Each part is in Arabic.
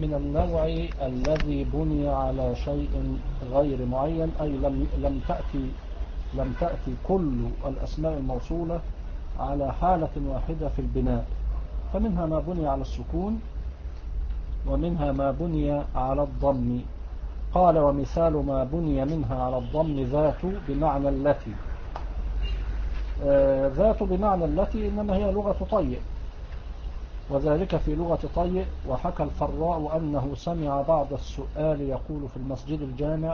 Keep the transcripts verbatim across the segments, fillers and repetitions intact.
من النوع الذي بني على شيء غير معين، أي لم لم تأتي لم تأتي كل الأسماء الموصولة على حالة واحدة في البناء، فمنها ما بني على السكون ومنها ما بني على الضم. قال ومثال ما بني منها على الضم ذات بمعنى التي. آه ذات بمعنى التي إنما هي لغة طيء، وذلك في لغة طيء. وحكى الفراء أنه سمع بعض السؤال يقول في المسجد الجامع: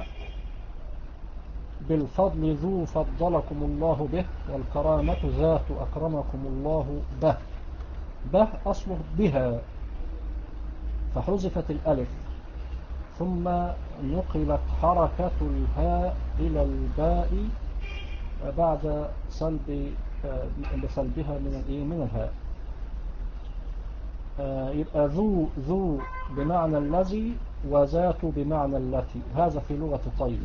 بالفضل ذو فضلكم الله به، والكرامة ذات أكرمكم الله به. به أصله بها، فحذفت الألف ثم نقلت حركة الهاء إلى الباء بعد سلب بسلبها من من الهاء. يبقى ذو ذو بمعنى الذي، وذات بمعنى التي. هذا في لغة طيب.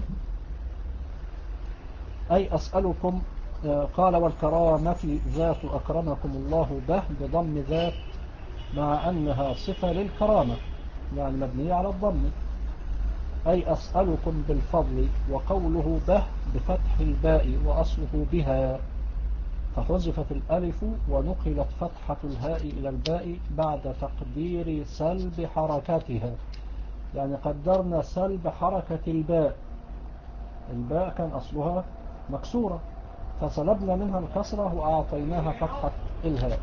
أي أسألكم. قال والكرامة ذات أكرمكم الله به بضم ذات، مع أنها صفة للكرامة يعني مبنية على الضم. أي أسألكم بالفضل، وقوله به بفتح الباء وأصله بها، فحذفت الألف ونقلت فتحة الهاء إلى الباء بعد تقدير سلب حركتها. يعني قدرنا سلب حركة الباء. الباء كان أصلها مكسورة، فسلبنا منها الكسرة وأعطيناها فتحة الهاء.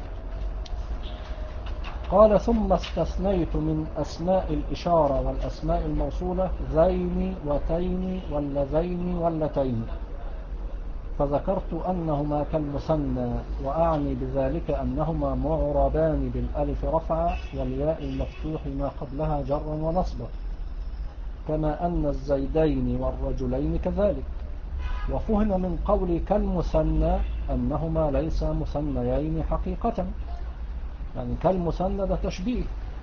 قال ثم استثنيت من أسماء الإشارة والأسماء الموصولة ذين وتين واللذين واللتين، فذكرت أنهما كالمثنى، وأعني بذلك أنهما معربان بالألف رفعا والياء المفتوح ما قبلها جرا ونصبا، كما أن الزيدين والرجلين كذلك. وفهم من قول كالمثنى أنهما ليس مثنيين حقيقة، يعني كالمثنى ده تشبيه،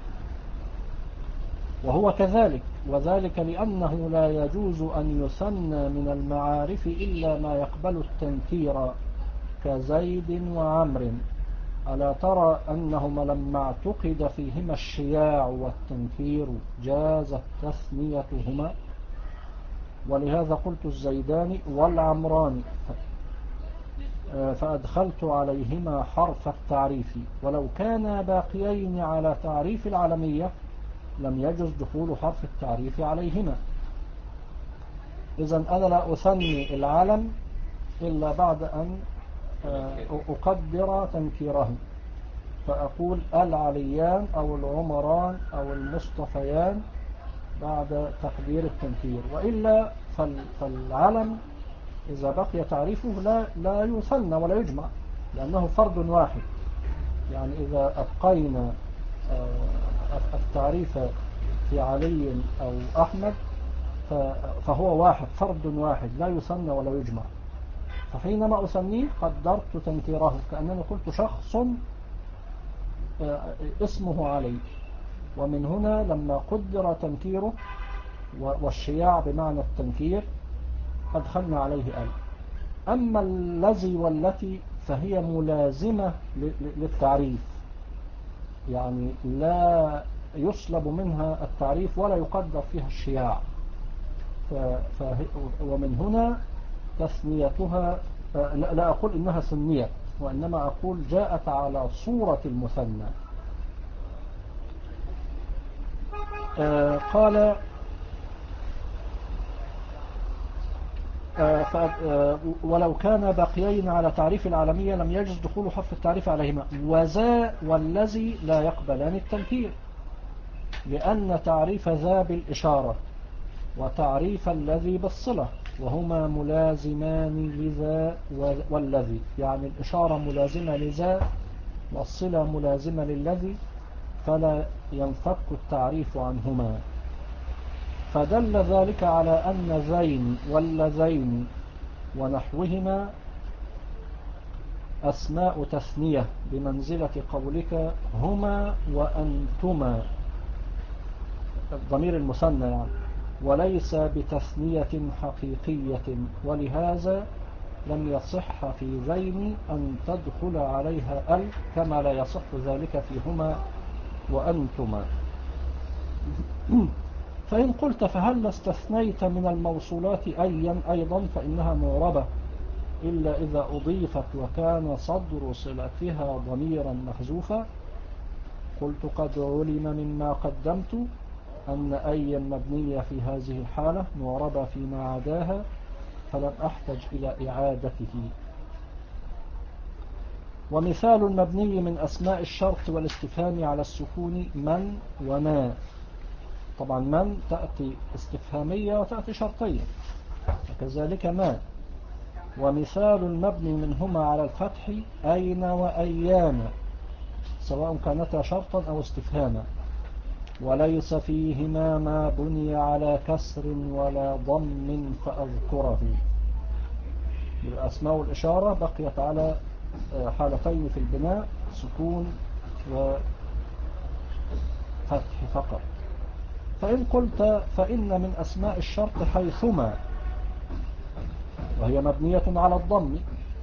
وهو كذلك. وذلك لأنه لا يجوز أن يثنى من المعارف إلا ما يقبل التنكير كزيد وعمر. ألا ترى أنهما لما اعتقد فيهما الشياع والتنكير جازت تثنيتهما، ولهذا قلت الزيدان والعمران فأدخلت عليهما حرف التعريف، ولو كانا باقيين على تعريف العلمية لم يجوز دخول حرف التعريف عليهما. إذن أنا لا أثني العلم إلا بعد أن أقدر تنكيره، فأقول العليان أو العمران أو المصطفيان بعد تقدير التنكير، وإلا فالعلم إذا بقي تعريفه لا لا يثنى ولا يجمع، لأنه فرد واحد. يعني إذا أبقينا التعريف في علي أو أحمد فهو واحد، فرد واحد لا يثنى ولا يجمع. فحينما أثنيه قدرت تنكيره كأنني قلت شخص اسمه علي، ومن هنا لما قدر تنكيره والشياع بمعنى التنكير أدخلنا عليه أل. أما الذي والتي فهي ملازمة للتعريف، يعني لا يسلب منها التعريف ولا يقدر فيها الشياع، ومن هنا تثنيتها. لا أقول إنها ثنيت، وإنما أقول جاءت على صورة المثنى. قال ولو كان باقيين على تعريف العالمية لم يجوز دخول حرف التعريف عليهما. وذا والذي لا يقبلان التنكير، لأن تعريف ذا بالإشارة وتعريف الذي بالصلة، وهما ملازمان لذا والذي، يعني الإشارة ملازمة لذا والصلة ملازمة للذي، فلا ينفك التعريف عنهما. فدل ذلك على أن ذين واللذين ونحوهما أسماء تثنية بمنزلة قولك هما وأنتما، الضمير المثنى يعني، وليس بتثنية حقيقية. ولهذا لم يصح في ذين أن تدخل عليها ال، كما لا يصح ذلك في هما وأنتما. فإن قلت فهل استثنيت من الموصولات أيا أيضا فإنها معربة إلا إذا أضيفت وكان صدر صلتها ضميرا محذوفا. قلت قد علم مما قدمت أن أيا مبنية في هذه الحالة معربة فيما عداها، فلم أحتج إلى إعادته. ومثال المبني من أسماء الشرط والاستفهام على السكون من وما. طبعا من تأتي استفهامية وتأتي شرطية، وكذلك ما. ومثال المبني منهما على الفتح أين وأيان، سواء كانتا شرطا أو استفهاما. وليس فيهما ما بني على كسر ولا ضم فأذكره. الأسماء والإشارة بقيت على حالتين في البناء، سكون وفتح فقط. فإن قلت فإن من أسماء الشرط حيثما، وهي مبنية على الضم.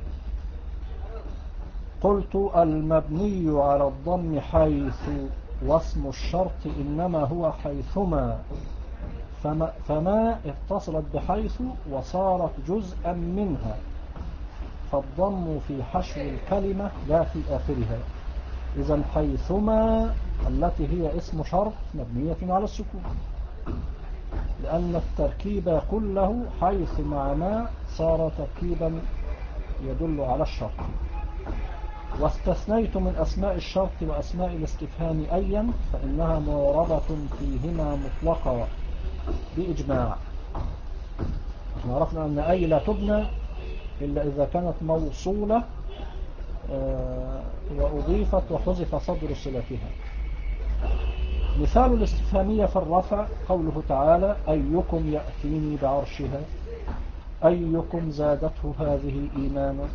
قلت المبني على الضم حيث، واسم الشرط إنما هو حيثما، فما, فما اتصلت بحيث وصارت جزءا منها، فالضم في حشو الكلمة لا في آخرها. إذن حيثما التي هي اسم شرط مبنية على السكون، لأن التركيب كله حيث مع ما صار تركيبا يدل على الشرط. واستثنيت من أسماء الشرط وأسماء الاستفهام أيا فإنها معربة فيهما مطلقة بإجماع. احنا عرفنا أن أي لا تبنى إلا إذا كانت موصولة وأضيفت وحذف صدر صلتها. مثال الاستفهامية في الرفع قوله تعالى أيكم يأتيني بعرشها، أيكم زادته هذه إيمانا.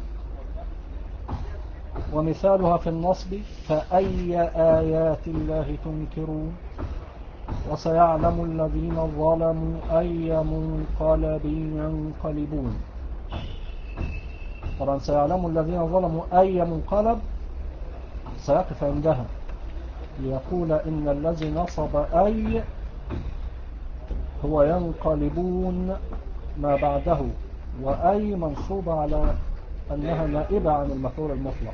ومثالها في النصب فأي آيات الله تنكرون، وسيعلم الذين ظلموا أي منقلب ينقلبون. طبعا سيعلم الذين ظلموا أي منقلب سيقف عندها ليقول إن الذي نصب أي هو ينقلبون ما بعده، وأي منصوب على أنها نائبة عن المفعول المطلق.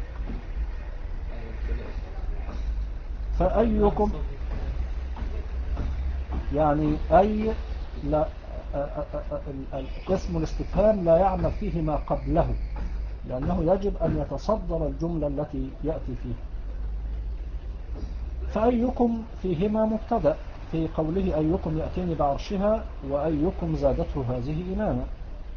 فأيكم يعني أي لا اسم الاستفهام لا يعمل فيه ما قبله، لأنه يجب أن يتصدر الجملة التي يأتي فيها. فأيكم فيهما مبتدأ في قوله أيكم يأتيني بعرشها، وأيكم زادته هذه إيمانا.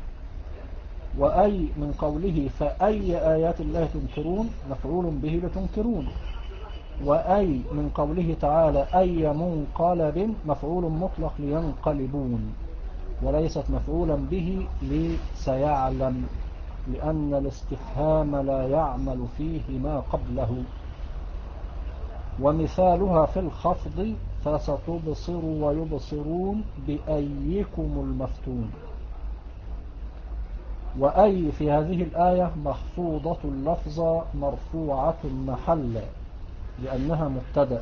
وأي من قوله فأي آيات الله تنكرون مفعول به لتنكرون. وأي من قوله تعالى أي منقلب مفعول مطلق لينقلبون، وليست مفعولا به لسيعلم، لأن الاستفهام لا يعمل فيه ما قبله. ومثالها في الخفض فستبصر ويبصرون بأيكم المفتون. وأي في هذه الآية مخفوضة اللفظة مرفوعة محلا لأنها مبتدأ،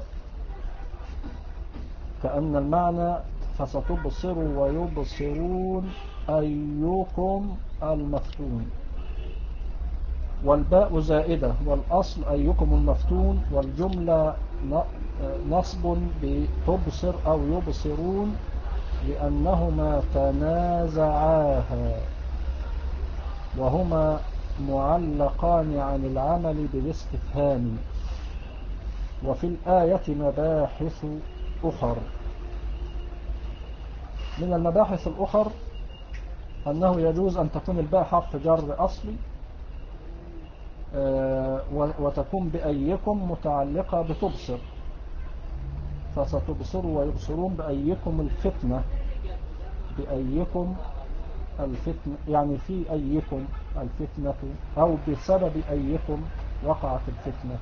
كأن المعنى فستبصر ويبصرون أيكم المفتون. والباء زائدة، والأصل أيكم المفتون، والجملة نصب بتبصر أو يبصرون لأنهما تنازعاها، وهما معلقان عن العمل بالاستفهام. وفي الآية مباحث أخر. من المباحث الأخر أنه يجوز أن تكون الباء حرف جر أصلي وتكون بأيكم متعلقة بتبصر، فستبصر ويبصرون بأيكم الفتنة، بأيكم الفتنة يعني في أيكم الفتنة، أو بسبب أيكم وقعت الفتنة.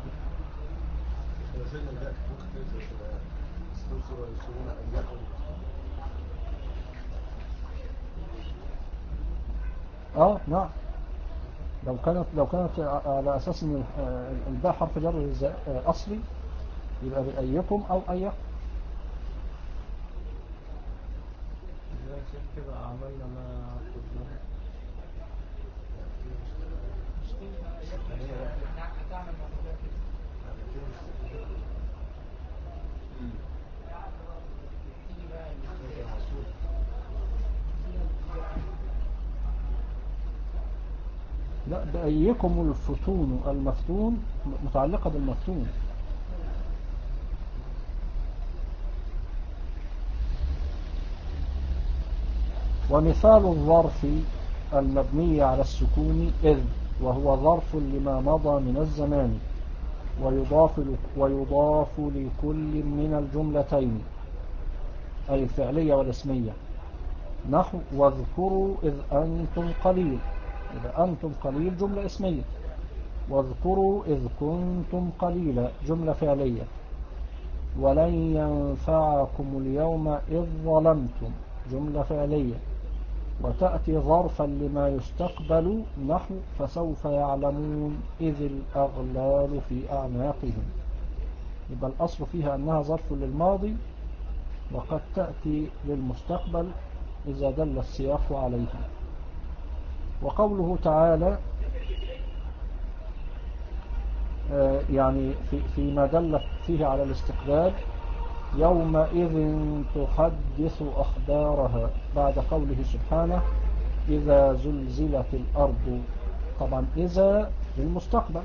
اه نعم، لو كانت لو كانت على أساس ان الباء حرف جر أصلي يبقى بأيكم أو أيكم. كده عملنا ما قلنا هتعمل مفعول كده. لا، بأيكم الفتون المفتون متعلقة بالمفتون. ومثال الظرف المبني على السكون إذ، وهو ظرف لما مضى من الزمان، ويضاف ويضاف لكل من الجملتين أي الفعلية والاسمية، نحو واذكروا إذ أنتم قليل، إذا أنتم قليل جملة اسمية، واذكروا إذ كنتم قليلا جملة فعلية، ولن ينفعكم اليوم إذ ظلمتم جملة فعلية، وتأتي ظرفا لما يستقبل نحو فسوف يعلمون إذ الأغلال في أعناقهم. يبقى الأصل فيها أنها ظرف للماضي، وقد تأتي للمستقبل إذا دل السياق عليها. وقوله تعالى يعني في فيما دلت فيه على الاستقبال يومئذ تحدث أخبارها، بعد قوله سبحانه إذا زلزلت الأرض، طبعا إذا للمستقبل،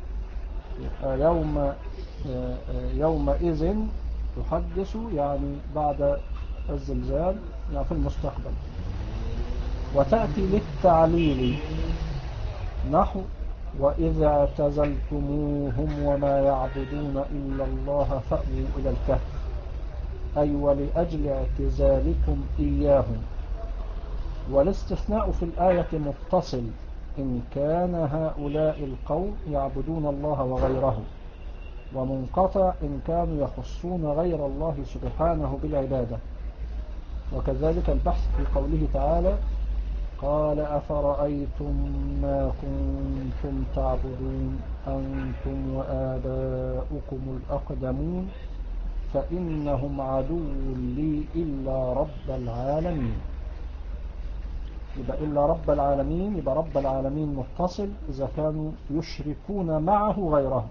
يوم يومئذ تحدث يعني بعد الزلزال يعني في المستقبل. وتأتي للتعليل نحو وإذا اعتزلتموهم وما يعبدون إلا الله فأووا إلى الكهف، أي ولأجل اعتزالكم إياهم. والاستثناء في الآية متصل إن كان هؤلاء القوم يعبدون الله وغيره، ومنقطع إن كانوا يخصون غير الله سبحانه بالعبادة. وكذلك البحث في قوله تعالى قال أفرأيتم ما كنتم تعبدون أنتم وآباؤكم الأقدمون فإنهم عدو لي إلا رب العالمين. يبقى إلا رب العالمين، يبقى رب العالمين متصل إذا كانوا يشركون معه غيره،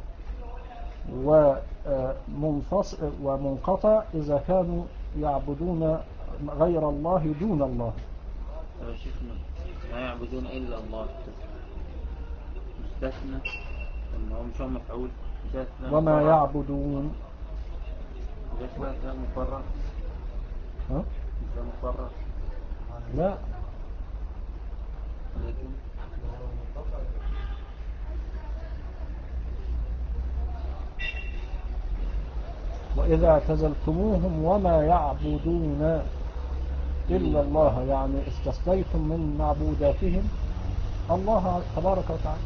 ومنفصل ومنقطع إذا كانوا يعبدون غير الله دون الله. شيخنا ما يعبدون إلا الله مستثنى وما هم شو مفعول وما يعبدون مستثنى مفرغ ها؟ مفرغ لا وإذا اعتزلتموهم وما يعبدون إلا الله، يعني استثنيتم من معبوداتهم الله تبارك وتعالى،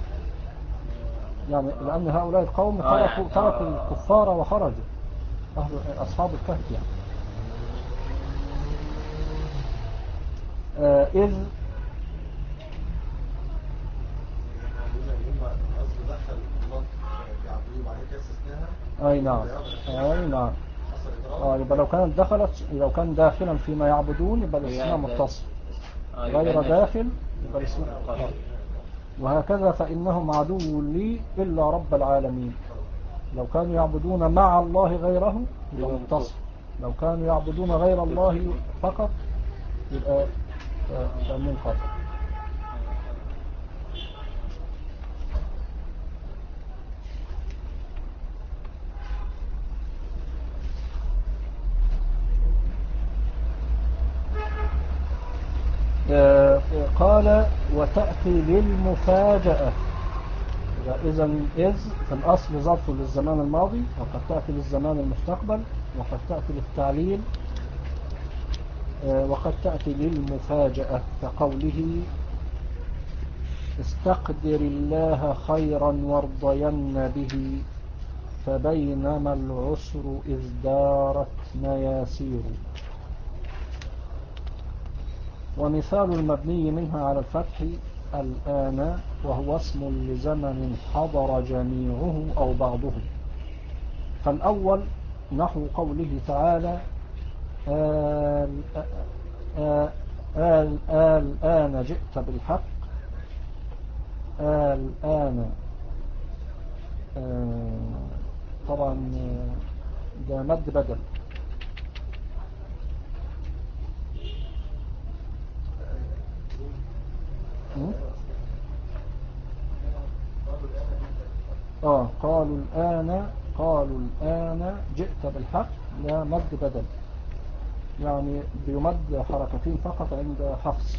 يعني لأن هؤلاء القوم تركوا, تركوا الكفار وخرجوا أهل أصحاب الكهف يعني. آه إذ أي نعم أي نعم آه يبقى لو كانت دخلت لو كان داخلا فيما يعبدون يبقى الاسم متصل، غير داخل يبقى الاسم متصل. وهكذا فإنهم عدو لي إلا رب العالمين، لو كانوا يعبدون مع الله غيره يبقى متصل، لو كانوا يعبدون غير الله فقط يبقى منقطع. قال وتأتي للمفاجأة، إذا إذ في الأصل ظرف للزمان الماضي، وقد تأتي للزمان المستقبل، وقد تأتي للتعليل، وقد تأتي للمفاجأة كقوله استقدر الله خيرا وارضين به فبينما العسر إذ دارت مياسير. ومثال المبني منها على الفتح الآن، وهو اسم لزمن حضر جميعه أو بعضه. فالأول نحو قوله تعالى آه آل آل آن جئت بالحق. آل آن آه طبعا آه، ده مد بدل. م? آه قالوا الآن قالوا الآن جئت بالحق، لا مد بدل، يعني بيمد حركتين فقط عند حفص.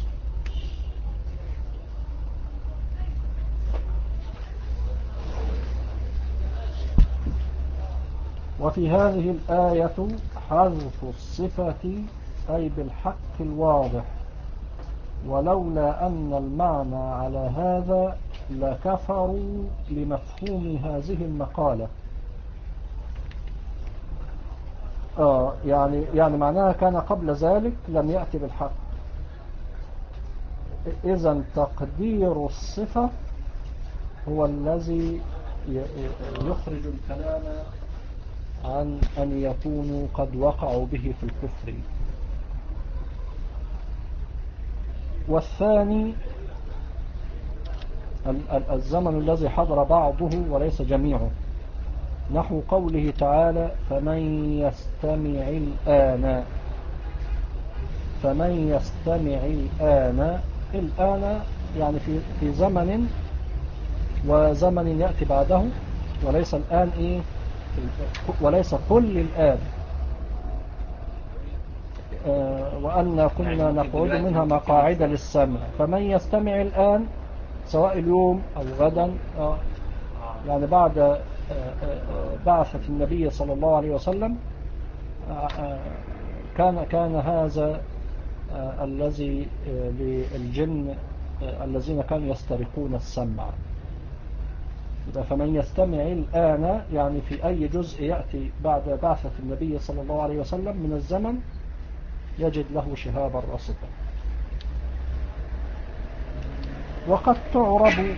وفي هذه الآية حذف الصفة أي بالحق الواضح، ولولا أن المعنى على هذا لكفروا لمفهوم هذه المقالة. آه يعني يعني معناها كان قبل ذلك لم يأتي بالحق. إذن تقدير الصفة هو الذي يخرج الكلام عن أن يكونوا قد وقعوا به في الكفر. والثاني الزمن الذي حضر بعضه وليس جميعه، نحو قوله تعالى فمن يستمع الآن. فمن يستمع الآن، الآن يعني في في زمن وزمن يأتي بعده، وليس الآن إيه، وليس كل الآن. آه وأن كنا نقعد منها مقاعد للسمع، فمن يستمع الآن سواء اليوم أو غدا، آه يعني بعد آه آه بعثة النبي صلى الله عليه وسلم آه آه كان كان هذا آه الذي آه للجن آه الذين كانوا يسترقون السمع. فمن يستمع الآن يعني في أي جزء يأتي بعد بعثة النبي صلى الله عليه وسلم من الزمن يجد له شهابا رصدا. وقد تعرب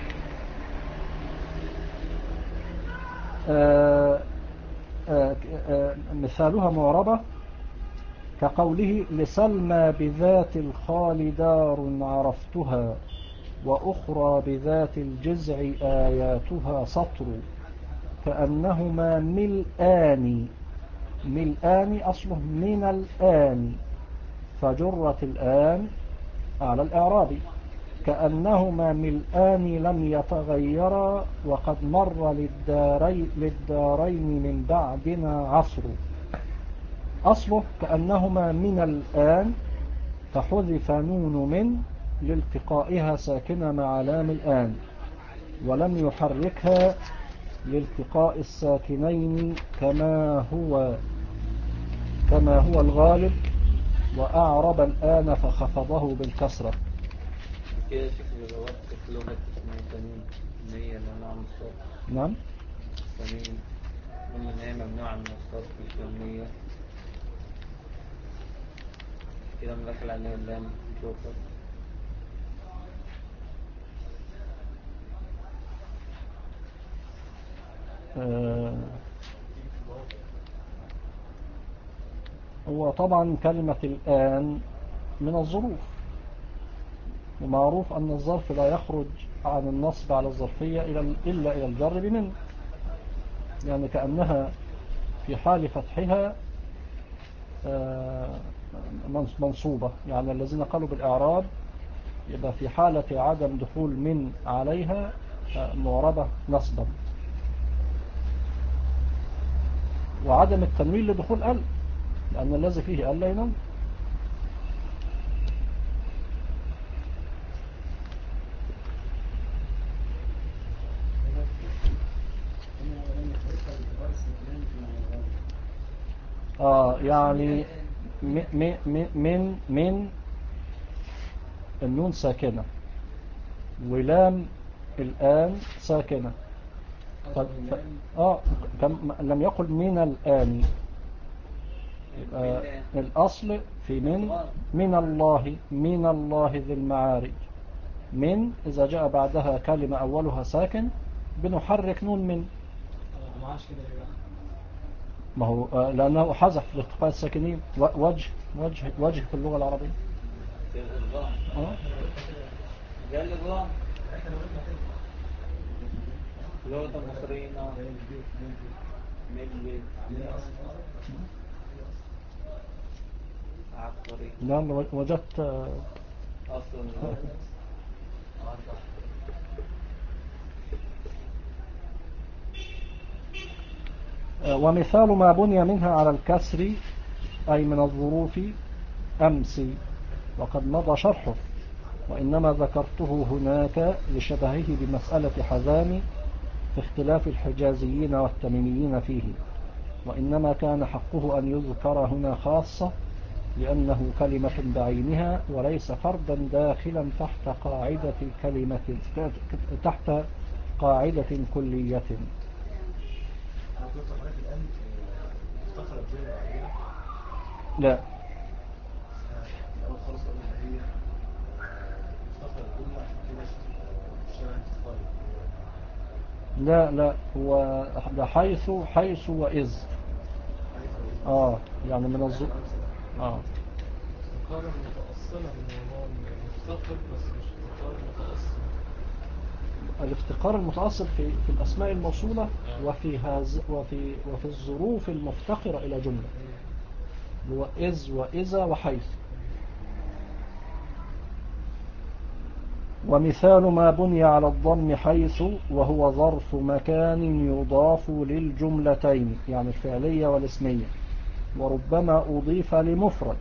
آآ آآ آآ مثالها معربة كقوله لسلمى بذات الخال دار عرفتها، وأخرى بذات الجزع آياتها سطر، كأنهما ملآن. ملآن أصله من الآن، فجرت الآن على الإعراب، كأنهما ملآن لم يتغيرا، وقد مر للدارين, للدارين من بعدنا عصر. أصله كأنهما من الآن، فحذف نون من لالتقائها ساكنة مع لام الآن، ولم يحركها لالتقاء الساكنين كما هو كما هو الغالب، وأعرب الآن فخفضه بالكسرة. كده شكل لغات في لغة اسمها تميم، إن هي ممنوعة من الصرف. نعم تميم قلنا إن هي ممنوعة من الصرف مش مبنية كده، مدخل عليها اللام نشوفها. آه هو طبعا كلمة الآن من الظروف، ومعروف أن الظرف لا يخرج عن النصب على الظرفية إلا إلى الجر بمن، يعني كأنها في حال فتحها منصوبة، يعني الذين قالوا بالإعراب يبقى في حالة عدم دخول من عليها معربة نصبا، وعدم التنوين لدخول ال، لأن الذي فيه ال لا ينون. آه يعني من من من النون ساكنة، ولام الآن ساكنة. ف... ف... آه كم... لم يقل من الآن. آه الأصل في من من الله من الله ذي المعارج. من إذا جاء بعدها كلمة أولها ساكن بنحرك نون من، ما هو آه لأنه حذف لالتقاء الساكنين. وجه وجه وجه في اللغة العربية. الإدغام اه ده الإدغام لغة المصريين ميل عبقري نعم وجدت أصلا ومثال ما بني منها على الكسر أي من الظروف أمس وقد مضى شرحه، وإنما ذكرته هناك لشبهه بمسألة حزام في اختلاف الحجازيين والتميميين فيه، وإنما كان حقه أن يذكر هنا خاصة لأنه كلمة بعينها وليس فردا داخلا تحت قاعدة كلمة تحت قاعدة كلية. لا لا لا هو ده حيث حيث وإذ اه يعني من الظ اه قال متأصلة من مفتقر بس مش مقال متأصل. الافتقار المتأصل في في الأسماء الموصولة وفي هذا وفي وفي الظروف المفتقرة إلى جملة، هو إذ وإذا وحيث. ومثال ما بني على الضم حيث وهو ظرف مكان يضاف للجملتين يعني الفعلية والاسمية، وربما أضيف لمفرد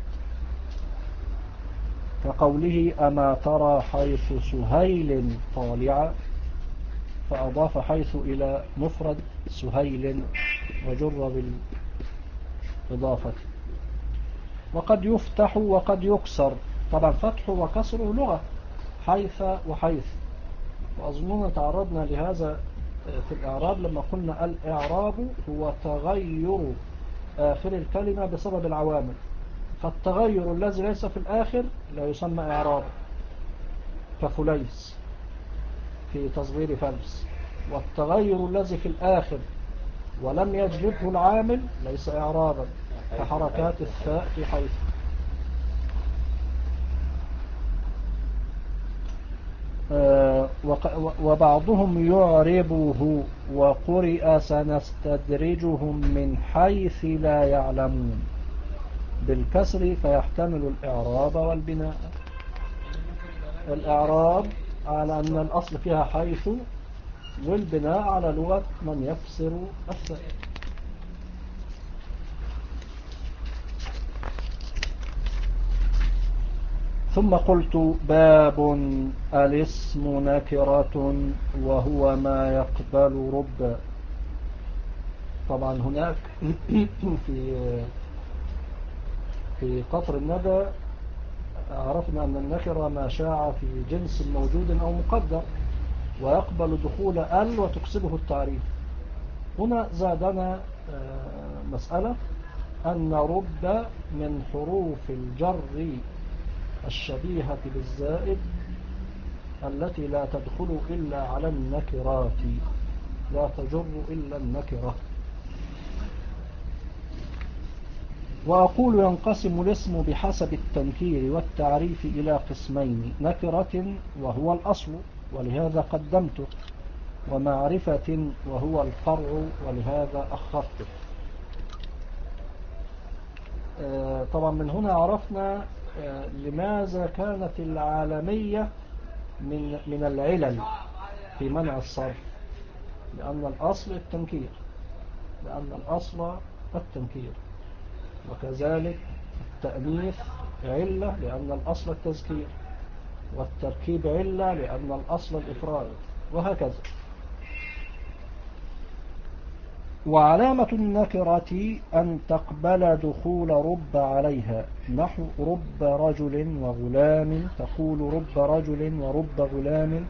كقوله أما ترى حيث سهيل طالعة، فأضاف حيث إلى مفرد سهيل وجر بالإضافة. وقد يفتح وقد يكسر، طبعا فتح وكسره لغة حيث وحيث، وأظننا تعرضنا لهذا في الإعراب لما قلنا الإعراب هو تغير آخر الكلمة بسبب العوامل، فالتغير الذي ليس في الآخر لا يسمى إعراب كفليس في تصغير فلس، والتغير الذي في الآخر ولم يجلبه العامل ليس إعرابا كحركات الثاء في حيث. وبعضهم يعربه وقرئ سنستدرجهم من حيث لا يعلمون بالكسر فيحتمل الإعراب والبناء. الإعراب على أن الأصل فيها حيث، والبناء على لغة من يكسر الثاء. ثم قلت باب الاسم نكرة وهو ما يقبل رب. طبعا هناك في في قطر الندى عرفنا أن النكرة ما شاع في جنس موجود أو مقدر ويقبل دخول ال وتكسبه التعريف. هنا زادنا مسألة أن رب من حروف الجر الشبيهة بالزائد التي لا تدخل إلا على النكرات، لا تجر إلا النكرة. وأقول ينقسم الاسم بحسب التنكير والتعريف إلى قسمين: نكرة وهو الأصل ولهذا قدمته، ومعرفة وهو الفرع ولهذا أخرته. طبعا من هنا عرفنا لماذا كانت العالمية من من العلل في منع الصرف، لأن الأصل التنكير، لأن الأصل التنكير. وكذلك التأنيث علة لأن الأصل التذكير، والتركيب علة لأن الأصل الإفراد، وهكذا. وعلامة النكرة أن تقبل دخول رب عليها، نحو رب رجل وغلام، تقول رب رجل ورب غلام،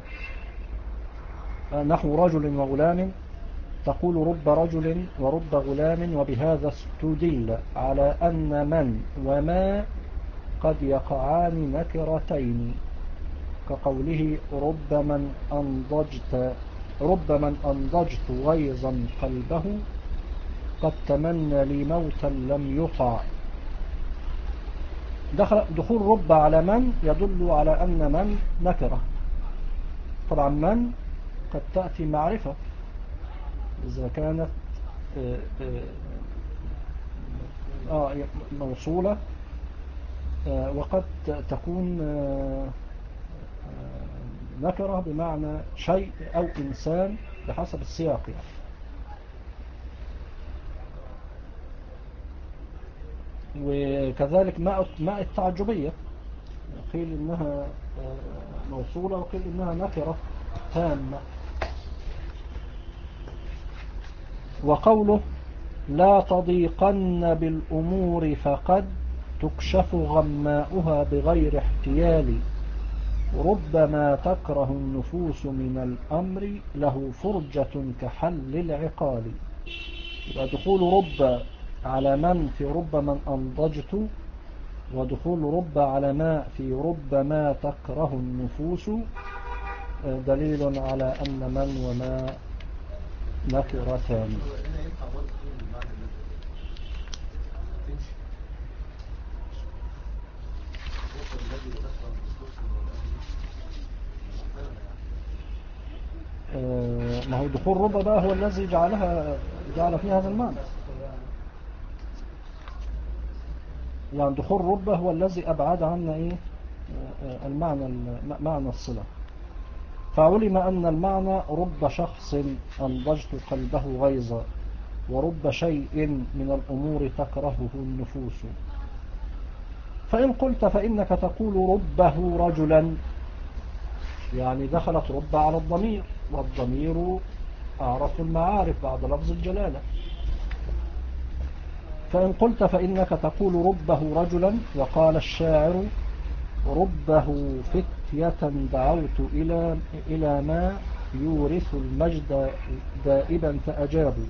نحو رجل وغلام تقول رب رجل ورب غلام. وبهذا استدل على أن من وما قد يقعان نكرتين، كقوله رب من أنضجت رب من أنضجت غيظا قلبه قد تمنى لي موتا لم يطع. دخل دخول رب على من يدل على أن من نكرة. طبعا من قد تأتي معرفة إذا كانت آه، آه، آه، موصولة، آه، وقد تكون آه، آه، نكرة بمعنى شيء أو إنسان بحسب السياق يعني. وكذلك ماء ماء التعجبية قيل إنها آه، موصولة وقيل إنها نكرة تامة. وقوله لا تضيقن بالأمور فقد تكشف غماؤها بغير احتيال، ربما تكره النفوس من الأمر له فرجة كحل العقال. ودخول رب على من في رب من أنضجت، ودخول رب على ما في رب ما تكره النفوس دليل على أن من وما نكرتان. ما هو دخول رب بقى هو الذي جعلها جعل فيها هذا المعنى، يعني دخول رب هو الذي أبعد عنا إيه المعنى معنى الصلة. فعلم أن المعنى رب شخص أنضجت قلبه غيظا، ورب شيء من الأمور تكرهه النفوس. فإن قلت فإنك تقول ربه رجلا، يعني دخلت رب على الضمير، والضمير أعرف المعارف بعد لفظ الجلالة. فإن قلت فإنك تقول ربه رجلا، وقال الشاعر ربه فتية دعوت إلى إلى ما يورث المجد دائبا فأجابوا.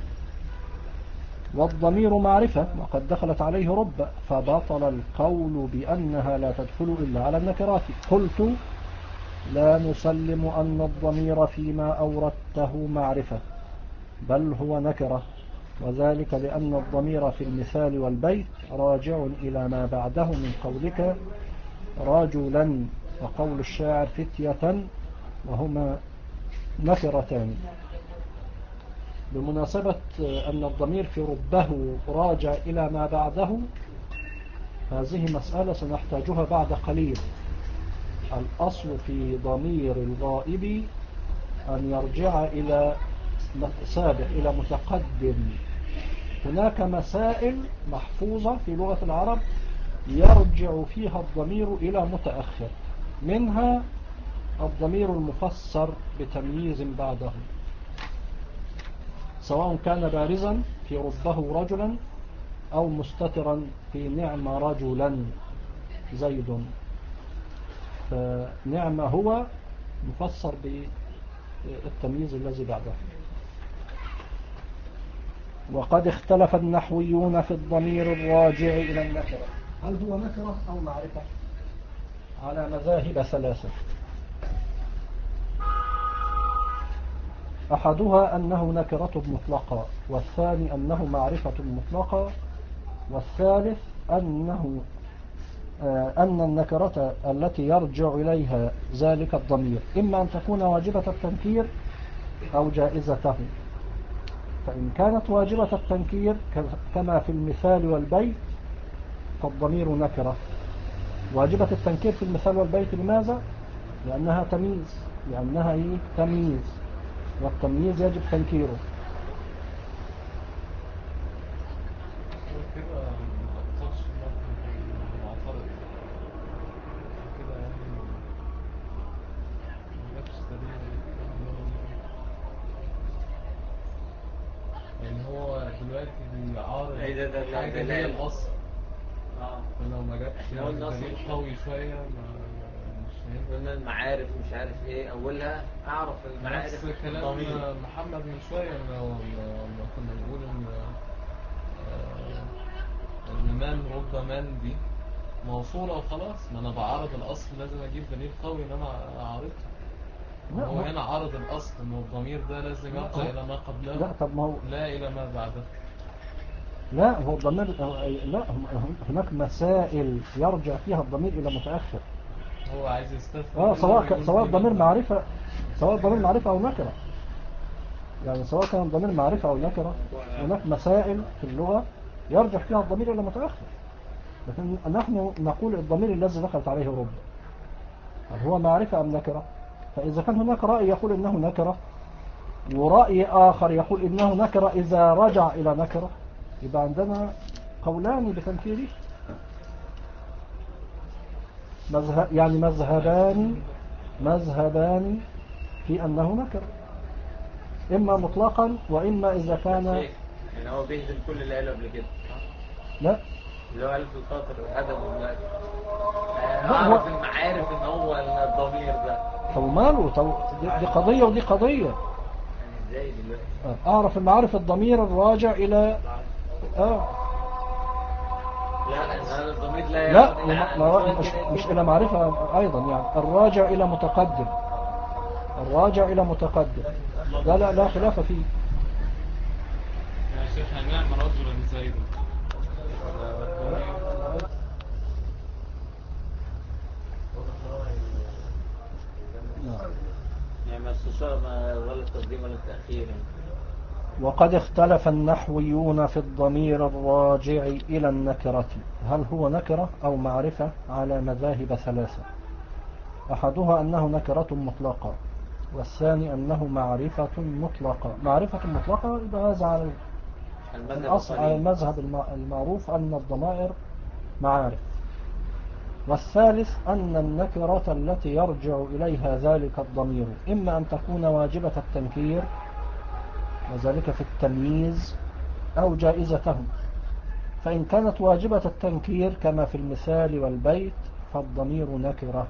والضمير معرفة وقد دخلت عليه رب، فبطل القول بأنها لا تدخل إلا على النكرات. قلت لا نسلم أن الضمير فيما أوردته معرفة، بل هو نكرة، وذلك لأن الضمير في المثال والبيت راجع إلى ما بعده من قولك رجلا وقول الشاعر فتية، وهما نكرتان. بمناسبة أن الضمير في ربه راجع إلى ما بعده، هذه مسألة سنحتاجها بعد قليل. الأصل في ضمير الغائب أن يرجع إلى سابق إلى متقدم. هناك مسائل محفوظة في لغة العرب يرجع فيها الضمير إلى متأخر، منها الضمير المفسر بتمييز بعده، سواء كان بارزا في ربه رجلا أو مستترا في نعم رجلا زيد. فنعم هو مفسر بالتمييز الذي بعده. وقد اختلف النحويون في الضمير الراجع إلى النكرة، هل هو نكرة أو معرفة، على مذاهب ثلاثة. أحدها أنه نكرة مطلقة، والثاني أنه معرفة مطلقة، والثالث أنه أن النكرة التي يرجع إليها ذلك الضمير إما أن تكون واجبة التنكير أو جائزته. فإن كانت واجبة التنكير كما في المثال والبيت فالضمير نكرة. واجبة التنكير في المثال والبيت لماذا؟ لأنها تمييز، لأنها إيه؟ تمييز، والتمييز يجب تنكيره. كده ما أبطلش المعترض كده، يعني ما جابش دليل. يعني هو دلوقتي بيعارض ايه ده ده ده حاجة ده هي العلم. الأصل، اه فلو ما جابش احنا قلنا أصلا دليل مش قوي شوية ما مش هينفع. قلنا المعارف مش عارف ايه اولها اعرف المعارف نفس كلام ضمير. محمد من شوية لما لما كنا بنقول إن آه، إن من رب من دي موصولة وخلاص، ما أنا بعارض الأصل لازم أجيب دليل قوي إن أنا أعارضه. لا هو هنا عارض الأصل إن الضمير ده لازم يرجع إلى ما لا قبله طب ما هو لا إلى ما بعده. لا هو الضمير لا هناك مسائل يرجع فيها الضمير إلى متأخر. هو عايز يستثني اه منه سواء ك... ويقول سواء دي ضمير مذهب. معرفة، سواء ضمير معرفة أو نكرة. يعني سواء كان ضمير معرفة أو نكرة هناك مسائل في اللغة يرجع فيها الضمير إلى متأخر. لكن نحن نقول الضمير الذي دخلت عليه رب هل هو معرفة أم نكرة؟ فإذا كان هناك رأي يقول إنه نكرة ورأي آخر يقول إنه نكرة إذا رجع إلى نكرة، يبقى عندنا قولان بتنكيره، مذهب يعني مذهبان مذهبان في أنه نكرة، إما مطلقا وإما إذا كان يعني هو بيهدم كل اللي قاله قبل كده صح؟ لا اللي هو قال في الخاطر هدمه دلوقتي. لا هو أعرف إن عارف إن هو الضمير ده. طب ماله طب دي, دي قضية ودي قضية. يعني إزاي دلوقتي؟ أعرف أن عارف الضمير الراجع إلى آه لا هذا الضمير لا لا يعود إلى ما- عن ما- شوية مش, كده مش كده. إلى معرفة أيضا، يعني الراجع إلى متقدم، الراجع إلى متقدم لا لا لا خلاف فيه. يا شيخ هنعم رجلا زيدا الضمير. نعم. يعني ما استشار ما ولا التقديم ولا التأخير يعني. وقد اختلف النحويون في الضمير الراجع إلى النكرة هل هو نكرة أو معرفة على مذاهب ثلاثة. أحدها أنه نكرة مطلقة، والثاني أنه معرفة مطلقة. معرفة مطلقة إذا هذا على المذهب الأصل على القليل. المذهب المعروف أن الضمائر معارف. والثالث أن النكرة التي يرجع إليها ذلك الضمير إما أن تكون واجبة التنكير وذلك في التمييز أو جائزته، فإن كانت واجبة التنكير كما في المثال والبيت فالضمير نكرة،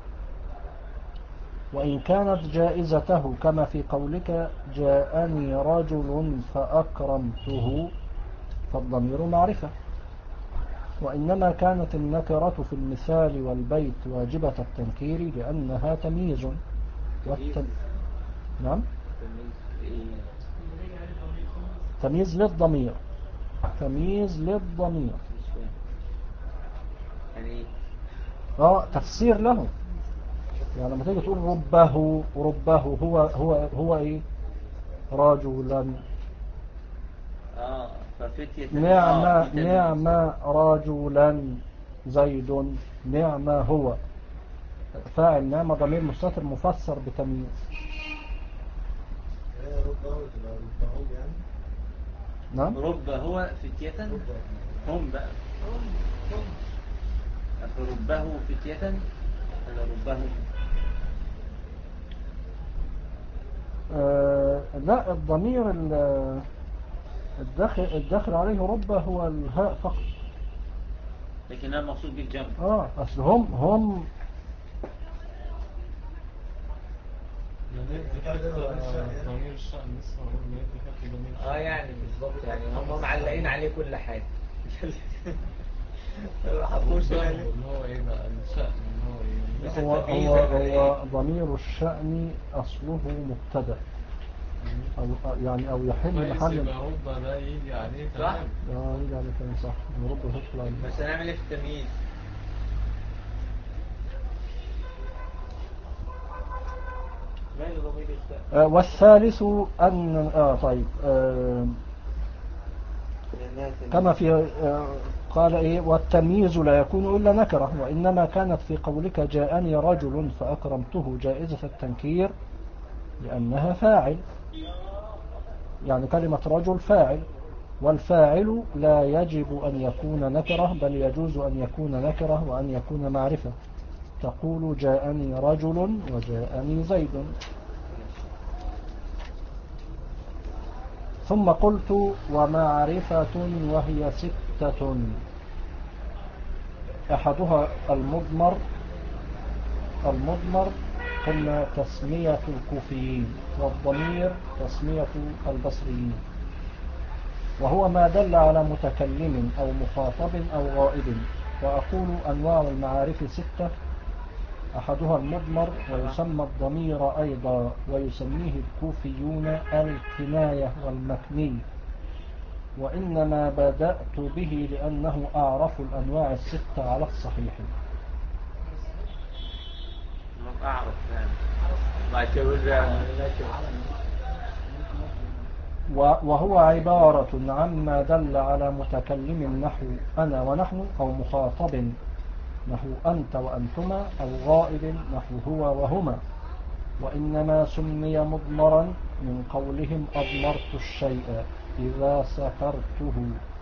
وإن كانت جائزته كما في قولك جاءني رجل فأكرمته فالضمير معرفة. وإنما كانت النكرة في المثال والبيت واجبة التنكير لأنها تمييز والتم... نعم تمييز للضمير، تمييز للضمير مش فاهم يعني اه تفسير له. يعني لما تيجي تقول ربه ربه هو هو هو ايه رجلا اه ففتية نعم اه في تمييز. نعم رجلا زيد نعم هو فاعل نعم ضمير مستتر مفسر بتمييز. نعم رب هو فتية هم بقى ربه فتية ولا ربه آه لا الضمير ال- الداخل الداخل عليه رب هو الهاء فقط. لكن انا مقصود بالجمع. اه اصل هم هم ضمير الشأن لسه هقول ما يدي حتى ضمير الشأن. اه يعني بالظبط يعني هم معلقين عليه كل حاجة. ما حطوش والضمير يعني اللي هو ايه بقى الشأن اللي هو ايه مش هو التمييز هو احنا هو ايه. ضمير الشأن أصله مبتدأ أو يعني أو يحل كويس محل. يبقى ربع ده يجي عليه صح تمام. اه يجي عليه كلام صح رب تدخل عليه. بس هنعمل ايه في التمييز. ماله ضمير الشأن. آه والثالث أن آه طيب آه لأنها تمييز. كما في آه قال إيه والتمييز لا يكون إلا نكرة، وإنما كانت في قولك جاءني رجل فأكرمته جائزة التنكير لأنها فاعل، يعني كلمة رجل فاعل، والفاعل لا يجب أن يكون نكرة بل يجوز أن يكون نكرة وأن يكون معرفة. تقول جاءني رجل وجاءني زيد. ثم قلت ومعرفة وهي ستة أحدها المضمر. المضمر قلنا تسمية الكوفيين والضمير تسمية البصريين، وهو ما دل على متكلم أو مخاطب أو غائب. وأقول أنواع المعارف ستة أحدها المضمر ويسمى الضمير أيضا ويسميه الكوفيون الكناية والمكني، وإنما بدأت به لأنه أعرف الأنواع الستة على الصحيح. ما أعرف يعني ما تقول وهو عبارة عما دل على متكلم نحو أنا ونحن، أو مخاطب نحو أنت وأنتما، أو غائب نحو هو وهما. وإنما سمي مضمرا من قولهم أضمرت الشيء إذا سترته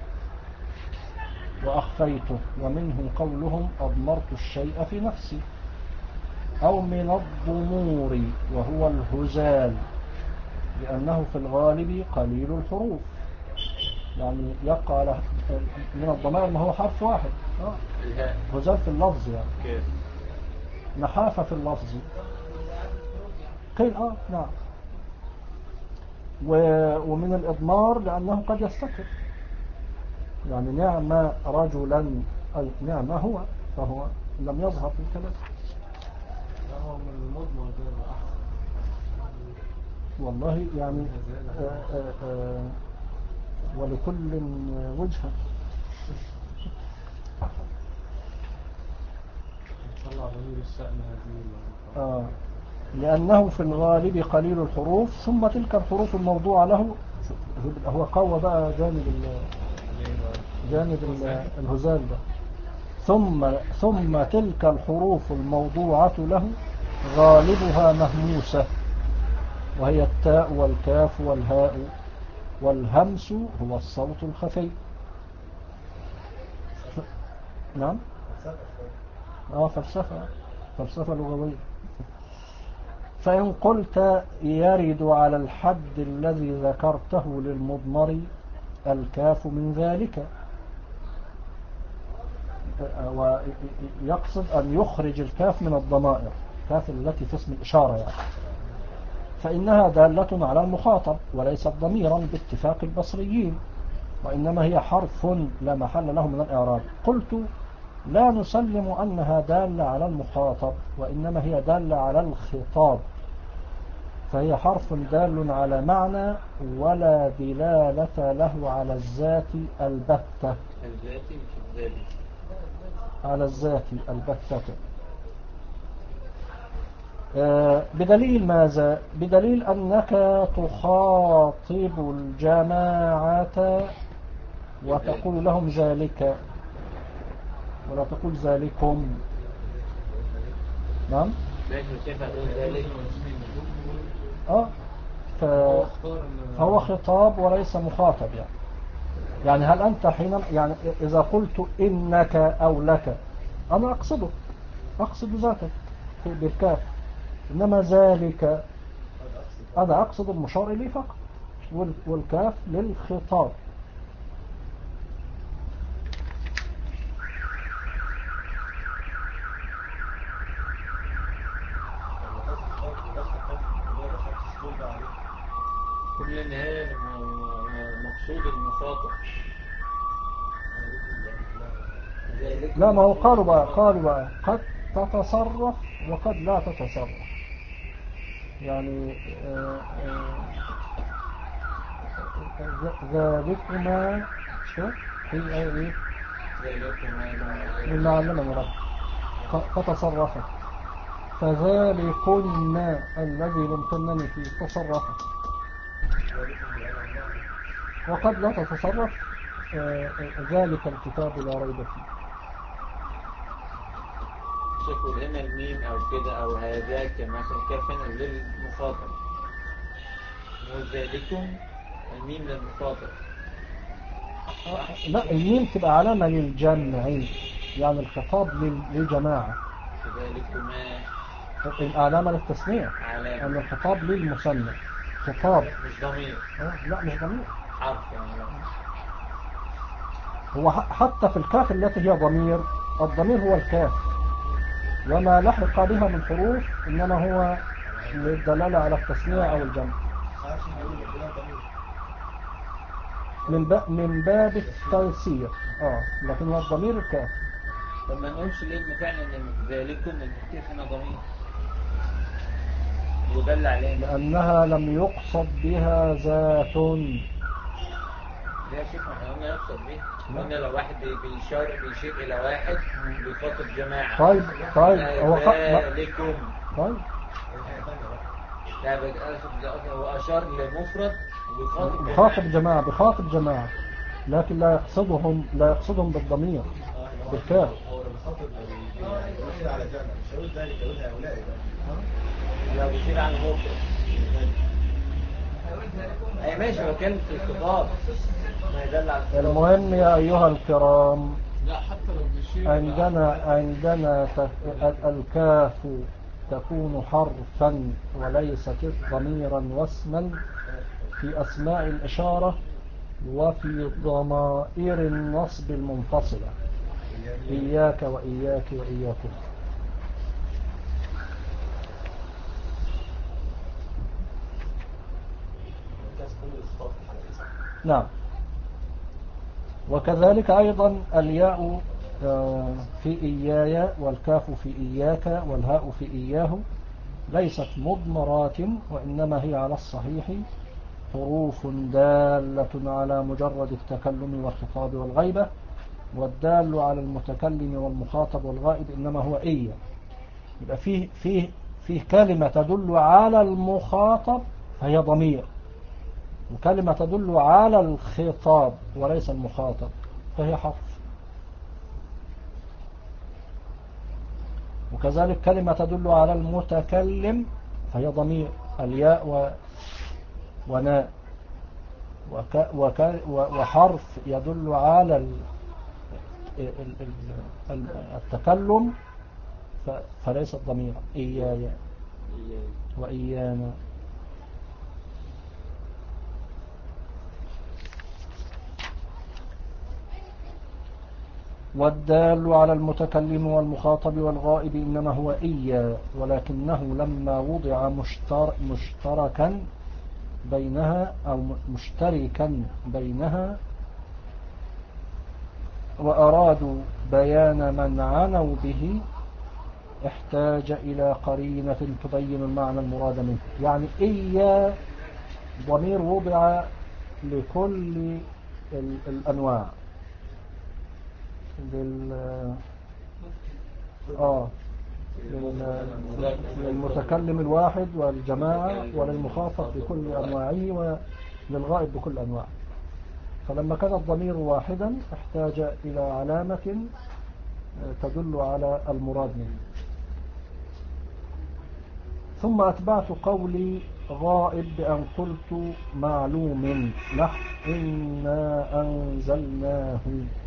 وأخفيته، ومنه قولهم أضمرت الشيء في نفسي. أو من الضمور وهو الهزال، لأنه في الغالب قليل الحروف، يعني يقع له من الضمائر ما هو حرف واحد. هزال في اللفظ يعني نحافة في اللفظ قيل آه نعم. ومن الإضمار لأنه قد يستتر، يعني نعم رجلا أي نعم هو، فهو لم يظهر في الكلام. هو من المضمر ده أحسن والله يعني آآ آآ ولكل وجهة. طلع ضمير الشأن هذه آه لأنه في الغالب قليل الحروف، ثم تلك الحروف الموضوعة له. هو قوى بقى جانب جانب الهزال ده. ثم ثم تلك الحروف الموضوعة له غالبها مهموسة، وهي التاء والكاف والهاء، والهمس هو الصوت الخفي. ف... نعم اه فلسفة فلسفة لغوية. فإن قلت يرد على الحد الذي ذكرته للمضمر الكاف من ذلك، ويقصد أن يخرج الكاف من الضمائر، الكاف التي في اسم الإشارة يعني، فإنها دالة على المخاطب وليست ضميرا باتفاق البصريين، وإنما هي حرف لا محل له من الإعراب. قلت لا نسلم أنها دالة على المخاطب، وإنما هي دالة على الخطاب، فهي حرف دال على معنى ولا دلالة له على الذات البتة. الذاتي مش الذاتي، على الذات البتة. بدليل ماذا؟ بدليل أنك تخاطب الجماعة وتقول لهم ذلك، ولا تقول ذلكم. نعم اه ف... فهو خطاب وليس مخاطب يعني. يعني هل أنت حين يعني إذا قلت إنك أو لك أنا أقصدك، أقصد ذاتك بالكاف، إنما ذلك أنا أقصد المشار إليه فقط، والكاف للخطاب. كل النهاية مقصود المخاطب. لا ما هو قالوا بقى قالوا بقى قد تتصرف وقد لا تتصرف، يعني ذلكما شو في ايه مما علمنا رب فتصرفت، فذلكن الذي لمكنني فيه تصرفت، وقد لا تتصرف ذلك الكتاب لا ريب فيه. شكل هنا الميم او كده او هذاك مثلا كافنا للمخاطب، وذلكم الميم للمخاطب. لا الميم تبقى علامة للجمع، يعني الخطاب للجماعة. ذلكما العلامة للتسمية، أن الخطاب للمثنى خطاب مش ضمير. لا مش ضمير، حرف يعني. هو حتى في الكاف التي هي ضمير، الضمير هو الكاف، وما لحق بها من حروف إنما هو للدلالة على التسمية أو الجمع من باب من باب التوسيع. اه لكن هو الضمير الكاف. طب ما نقولش ليه فعلا ان ذلكم الكاف هنا ضمير ودل عليه؟ لأنها لم يقصد بها ذات، يا شيخ احنا قلنا يقصد بيه، قلنا لو واحد بيشار بيشير إلى واحد بيخاطب جماعة. طيب طيب هو خ... ذلكم. طيب لا بقصد هو أشار لمفرد وبيخاطب جماعة. بخاطب جماعة بخاطب جماعة لكن لا يقصدهم لا يقصدهم بالضمير بالكاف. هو لو بيخاطب بيشير على جمع مش هيقول ذلك يقول هؤلاء بقى. لو بيشير على المفرد أي ماشي بتكلم في الخطاب ما يدل على الخطاب. المهم يا أيها الكرام لا حتى لو بيشير عندنا عندنا تف... الكاف تكون حرفا وليست ضميرا واسما في أسماء الإشارة وفي ضمائر النصب المنفصلة إياك وإياك وإياكم. نعم. وكذلك أيضا الياء في إياي والكاف في إياك والهاء في إياه ليست مضمرات وإنما هي على الصحيح حروف دالة على مجرد التكلم والخطاب والغيبة، والدال على المتكلم والمخاطب والغائب إنما هو إيا. يبقى فيه, فيه, فيه كلمة تدل على المخاطب فهي ضمير، وكلمة تدل على الخطاب وليس المخاطب فهي حرف. وكذلك كلمة تدل على المتكلم فهي ضمير الياء و... وناء، وك... وك... وحرف يدل على ال... ال... ال... التكلم ف... فليس الضمير إياي وإيانا. والدال على المتكلم والمخاطب والغائب إنما هو إيا، ولكنه لما وضع مشتر مشتركا بينها أو مشتركا بينها وأرادوا بيان من عنوا به احتاج إلى قرينة تبين المعنى المراد منه. يعني إيا ضمير وضع لكل الأنواع لل آه للمتكلم الواحد والجماعة وللمخاطب بكل أنواعه وللغائب بكل أنواعه. فلما كان الضمير واحدا احتاج إلى علامة تدل على المراد منه. ثم أتبعت قولي غائب بأن قلت معلوم نحو إنا أنزلناه،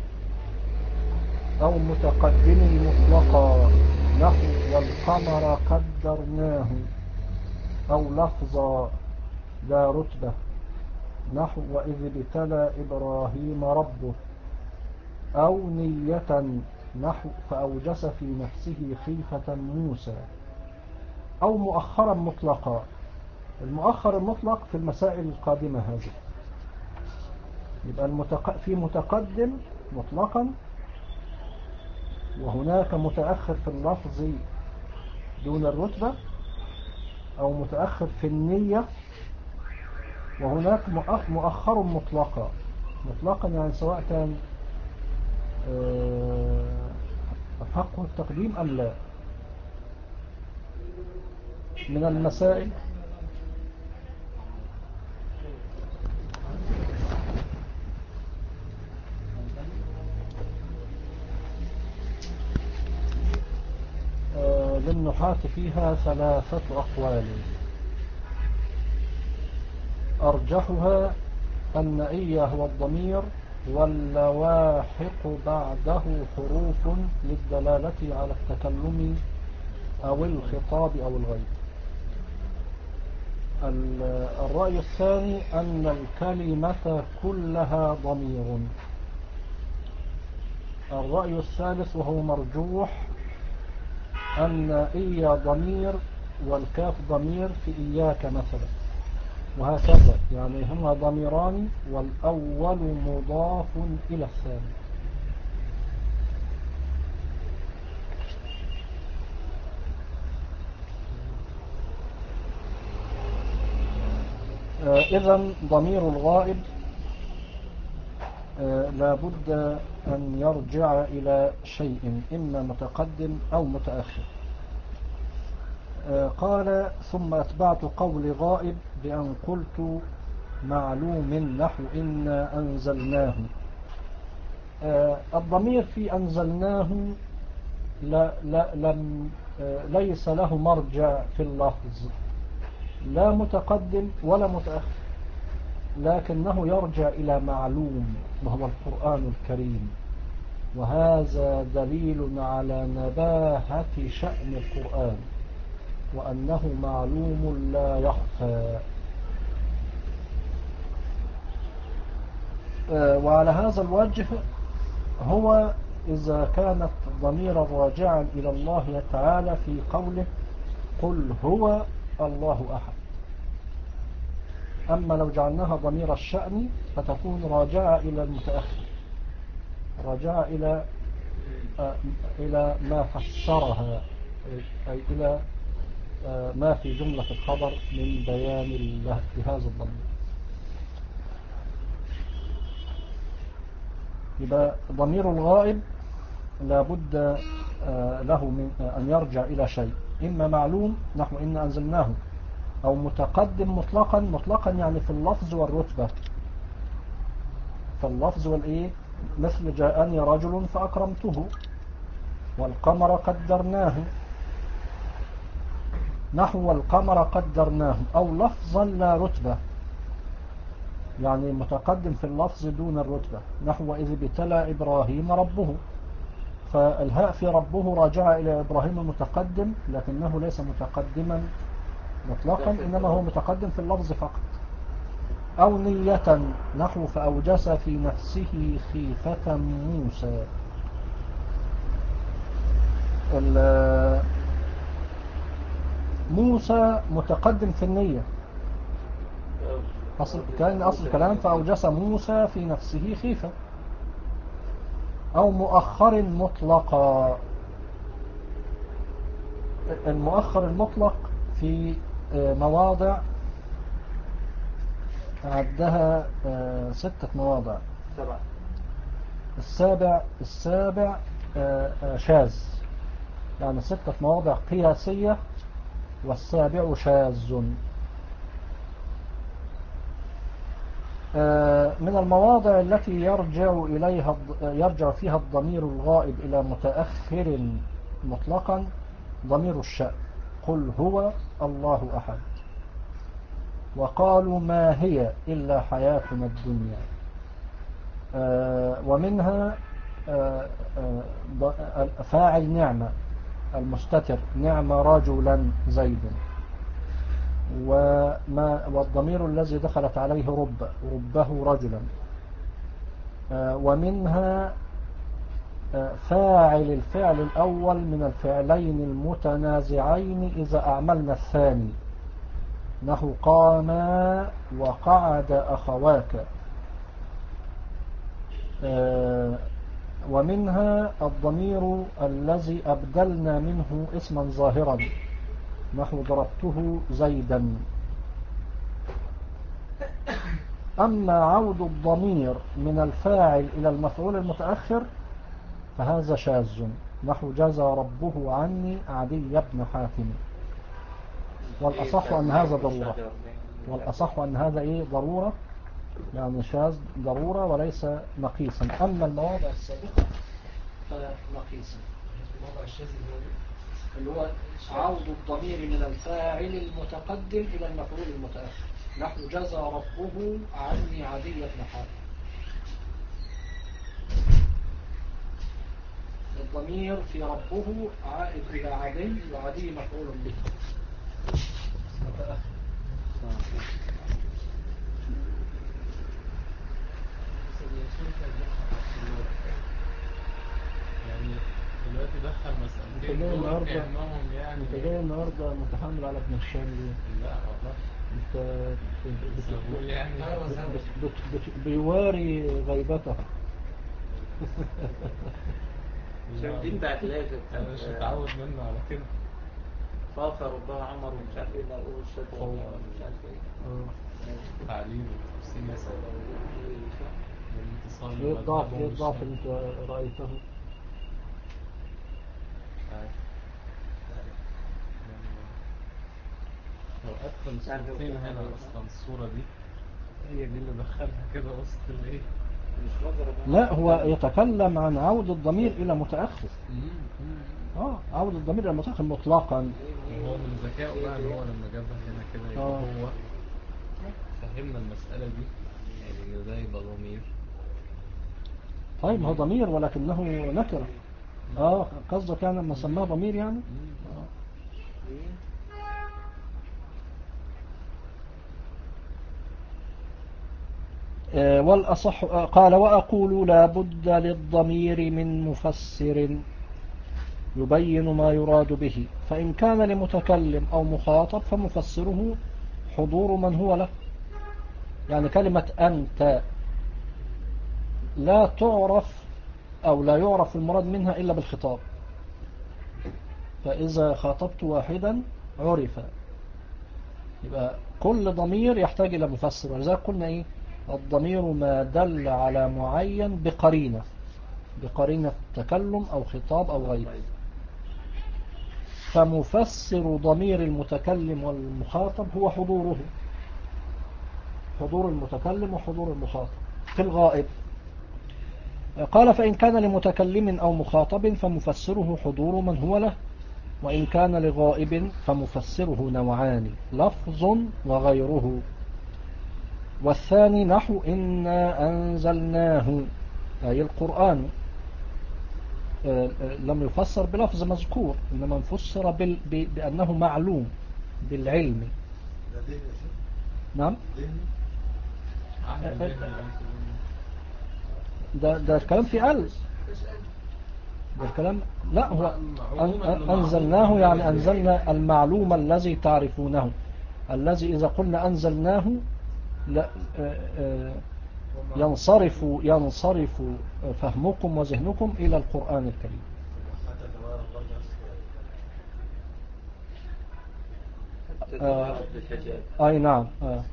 أو متقدم مطلقا نحو والقمر قدرناه، أو لفظا ذا رتبة نحو وإذ ابتلى إبراهيم ربه، أو نية نحو فأوجس في نفسه خيفة موسى، أو مؤخرا مطلقا. المؤخر المطلق في المسائل القادمة هذه يبقى المتق... في متقدم مطلقا، وهناك متأخر في اللفظ دون الرتبة، أو متأخر في النية، وهناك مؤخر مطلقا. مطلقا يعني سواء كان حقه التقديم أم لا. من المسائل للنحاة فيها ثلاثة أقوال، أرجحها أن إيا هو الضمير واللواحق بعده حروف للدلالة على التكلم أو الخطاب أو الغيب. الرأي الثاني أن الكلمة كلها ضمير. الرأي الثالث وهو مرجوح أن إيا ضمير والكاف ضمير في إياك مثلا، وهكذا يعني هما ضميران والأول مضاف إلى الثاني. إذن ضمير الغائب آه، لابد أن يرجع إلى شيء إما متقدم أو متأخر. آه، قال ثم أتبعت قول غائب بأن قلت معلوم نحو إنا أنزلناه. آه، الضمير في أنزلناه لا لا لم آه، ليس له مرجع في اللفظ، لا متقدم ولا متأخر، لكنه يرجع إلى معلوم وهو القرآن الكريم، وهذا دليل على نباهة شأن القرآن وأنه معلوم لا يخفى. آه، وعلى هذا الوجه هو إذا كانت ضميرا راجعا إلى الله تعالى في قوله قل هو الله أحد. أما لو جعلناها ضمير الشأن فتكون راجعة إلى المتأخر، راجعة إلى آه إلى ما فسرها، أي إلى آه ما في جملة الخبر من بيان الله بهذا الضمير. يبقى ضمير الغائب لابد آه له من آه أن يرجع إلى شيء، إما معلوم نحو إن أنزلناه، أو متقدم مطلقا. مطلقا يعني في اللفظ والرتبة، في اللفظ والإيه، مثل جاءني رجل فأكرمته، والقمر قدرناه، نحو القمر قدرناه. أو لفظا لا رتبة، يعني متقدم في اللفظ دون الرتبة، نحو إذ ابتلى إبراهيم ربه، فالهاء في ربه راجع إلى إبراهيم المتقدم، لكنه ليس متقدما مطلقا، إنما هو متقدم في اللفظ فقط. أو نية، نحو فأوجس في نفسه خيفة موسى. موسى متقدم في النية، أصل كان أصل الكلام فأوجس موسى في نفسه خيفة. أو مؤخر مطلقا. المؤخر المطلق في مواضع عدها ستة مواضع. سبعة. السابع السابع شاذ، يعني ستة مواضع قياسية والسابع شاذ. من المواضع التي يرجع إليها يرجع فيها الضمير الغائب إلى متأخر مطلقا ضمير الشأن، قل هو الله أحد. وقالوا ما هي إلا حياتنا الدنيا. ومنها فاعل نعمة المستتر، نعم رجلا زيد. وما والضمير الذي دخلت عليه رب، ربه رجلا. ومنها فاعل الفعل الأول من الفعلين المتنازعين إذا أعملنا الثاني، نحو قام وقعد أخواك. ومنها الضمير الذي أبدلنا منه اسما ظاهرا، نحو ضربته زيدا. أما عود الضمير من الفاعل إلى المفعول المتأخر فهذا شاذ، نحو جزى ربه عني عدي بن حاتم. والأصح أن هذا ضرورة، والأصح أن هذا إيه ضرورة، يعني شاذ ضرورة وليس مقيسا. أما المواضع السابقة فمقيسا. الموضع الشاذ اللي هو عود الضمير من الفاعل المتقدم إلى المفعول المتأخر، نحو جزى ربه عني عدي بن حاتم. الضمير في ربه عائد إلى عدي، وعدي مفعول به متأخر. يعني دلوقتي دخل مسألتين دول كأنهم يعني انت جاي النهارده متحمل على ابن الشام ليه؟ لا والله انت بقول يعني بت بت بيواري غيبته. دين بعد لازم انا مش متعود منه على كده. فاخر ربها عمر ومش عارف ايه، لا اقول الشد مش عارف ايه تعليم وتفسير. والاتصال ايه الضعف بمذهبه ايه مش الضعف اللي انت رأيته؟ عارف. لو أدخل صورتين هنا أصلا الصورة دي هي دي اللي دخلها كده وسط الإيه؟ مش نظرة بقى. لا، هو يتكلم عن عود الضمير إلى متأخر. اه عود الضمير إلى متأخر مطلقا. وهو من ذكائه بقى إن هو لما جابها هنا كده يبقى آه. هو فهمنا المسألة دي، يعني إن ده يبقى ضمير. طيب ما هو ضمير ولكنه نكرة. اه قصدك يعني لما سماه ضمير يعني. آه. آه، والأصح آه، قال وأقول لا بد للضمير من مفسر يبين ما يراد به، فإن كان لمتكلم أو مخاطب فمفسره حضور من هو له. يعني كلمة أنت لا تعرف أو لا يعرف المراد منها إلا بالخطاب، فإذا خاطبت واحدا عرف. يبقى كل ضمير يحتاج إلى مفسر، ولذلك قلنا إيه؟ الضمير ما دل على معين بقرينة، بقرينة تكلم أو خطاب أو غيره. فمفسر ضمير المتكلم والمخاطب هو حضوره، حضور المتكلم وحضور المخاطب في الغائب. قال فإن كان لمتكلم أو مخاطب فمفسره حضور من هو له، وإن كان لغائب فمفسره نوعان لفظ وغيره. والثاني نحو إنا أنزلناه أي القرآن، لم يفسر بلفظ مذكور إنما فسر بأنه معلوم بالعلم. ده ذهني يا شيخ؟ نعم. ذهني؟ ده ده الكلام في أل ده الكلام. لا هو أن- أنزلناه يعني أنزلنا المعلوم الذي تعرفونه، الذي إذا قلنا أنزلناه لا آه، آه، ينصرف ينصرف فهمكم وذهنكم إلى القرآن الكريم. حتى تبارك برضه نفس آه، بالحجاب. أي نعم. آه.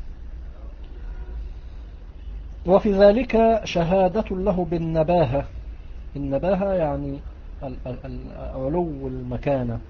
وفي ذلك شهادة له بالنباهة. النباهة يعني ال- ال- ال- علو المكانة،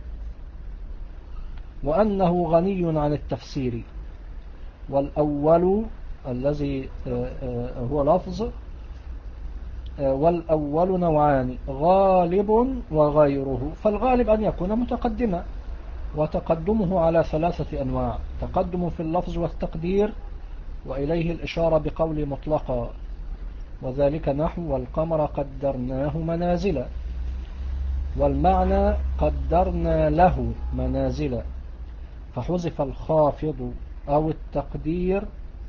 وأنه غني عن التفسير. والأول الذي آه، آه، هو لفظ، آه، والأول نوعان غالب وغيره. فالغالب أن يكون متقدما، وتقدمه على ثلاثة أنواع: تقدم في اللفظ والتقدير، وإليه الإشارة بقول مطلقا، وذلك نحو والقمر قدرناه منازل. والمعنى قدرنا له منازل، فحذف الخافض أو التقدير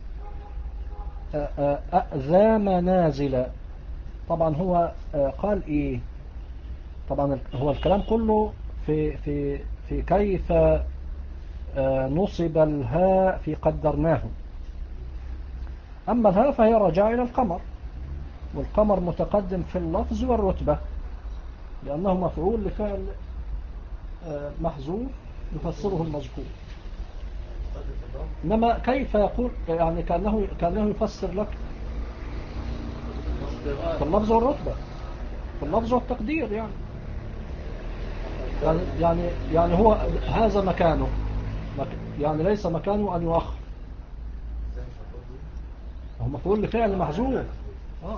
ذا منازل. طبعا هو قال إيه؟ طبعا هو الكلام كله في في في كيف نصب الهاء في قدرناه. أما الهاء فهي راجعة إلى القمر، والقمر متقدم في اللفظ والرتبة لأنه مفعول لفعل محذوف يفسره المذكور. إنما كيف يقول يعني كأنه, كأنه يفسر لك في اللفظ والرتبة، في اللفظ والتقدير. يعني يعني يعني, يعني هو هذا مكانه، يعني ليس مكانه أن يؤخر، هو مفعول لفعل محذوف. آه.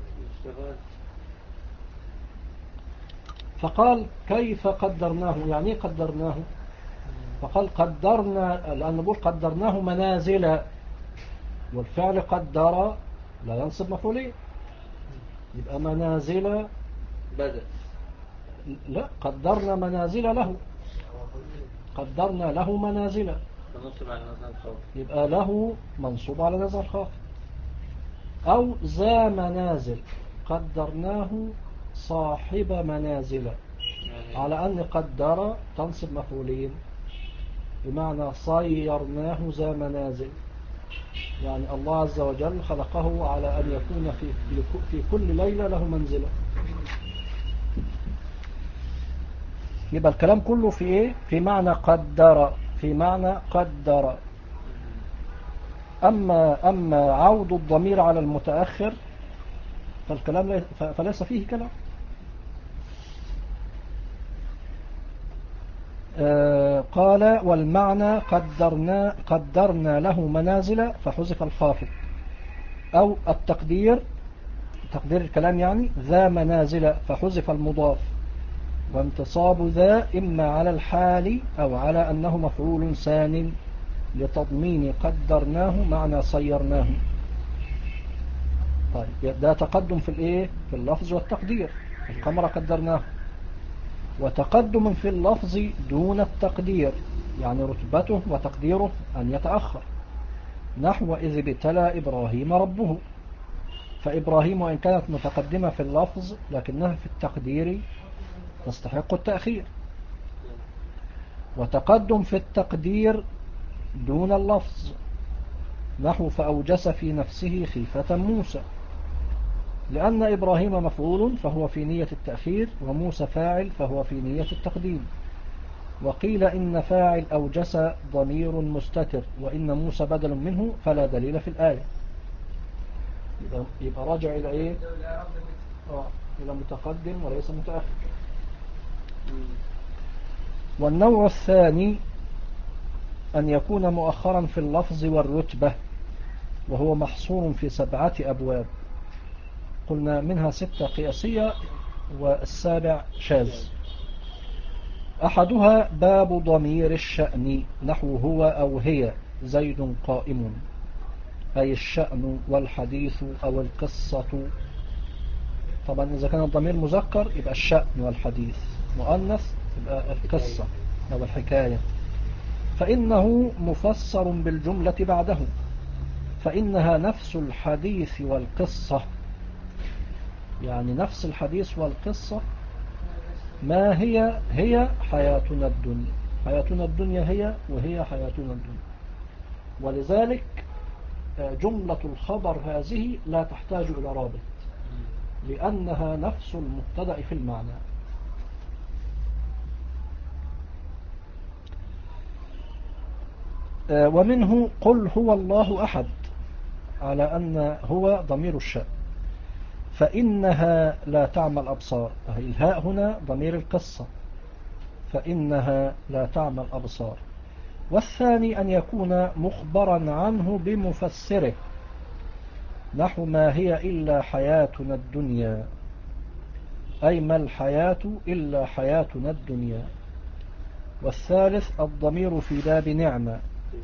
فقال كيف قدرناه، يعني ايه قدرناه؟ فقال قدرنا، لأن نقول قدرناه منازل، والفعل قدر لا ينصب مفعولين، يبقى منازل بدأ. لا، قدرنا منازل له، قدرنا له منازل، فنصب على نزل الخوف. يبقى له منصوب على نزل الخاف. أو ذا منازل قدرناه صاحب منازل، على أن قدر تنصب مفعولين، بمعنى صيرناه ذا منازل، يعني الله عز وجل خلقه على أن يكون في, في كل ليلة له منزلة. يبقى الكلام كله في إيه؟ في معنى قدر، في معنى قدر. أما, أما عود الضمير على المتأخر فالكلام لي- ف- فليس فيه كلام. آه، قال والمعنى قدرنا, قدرنا له منازل فحذف الخافض، أو التقدير تقدير الكلام يعني ذا منازل فحذف المضاف، وانتصاب ذا إما على الحال أو على أنه مفعول ثان لتضمين قدرناه معنى صيرناه. طيب ده تقدم في الايه في اللفظ والتقدير. القمر قدرناه، وتقدم في اللفظ دون التقدير يعني رتبته وتقديره أن يتأخر، نحو إذ ابتلى إبراهيم ربه، فإبراهيم وإن كانت متقدمة في اللفظ لكنها في التقدير تستحق التأخير. وتقدم في التقدير دون اللفظ، نحو فأوجس في نفسه خيفة موسى، لأن إبراهيم مفعول فهو في نية التأخير، وموسى فاعل فهو في نية التقديم. وقيل إن فاعل أوجس ضمير مستتر، وإن موسى بدل منه، فلا دليل في الآية. يبقى, يبقى راجع إلى إيه؟ آه إلى متقدم وليس متأخر. والنوع الثاني أن يكون مؤخرا في اللفظ والرتبة، وهو محصور في سبعة أبواب، قلنا منها ستة قياسية والسابع شاذ. أحدها باب ضمير الشأن، نحو هو أو هي زيد قائم، أي الشأن والحديث أو القصة. طبعا إذا كان الضمير مذكر يبقى الشأن والحديث، مؤنث يبقى القصة أو الحكاية. فإنه مفسر بالجملة بعده، فإنها نفس الحديث والقصة، يعني نفس الحديث والقصة. ما هي هي حياتنا الدنيا، حياتنا الدنيا هي وهي حياتنا الدنيا. ولذلك جملة الخبر هذه لا تحتاج إلى رابط، لأنها نفس المبتدأ في المعنى. ومنه قل هو الله أحد، على أن هو ضمير الشأن، فإنها لا تعمى الأبصار، الهاء هنا ضمير القصة، فإنها لا تعمى الأبصار. والثاني أن يكون مخبرا عنه بمفسره، نحو ما هي إلا حياتنا الدنيا، أي ما الحياة إلا حياتنا الدنيا. والثالث الضمير في باب نعمة،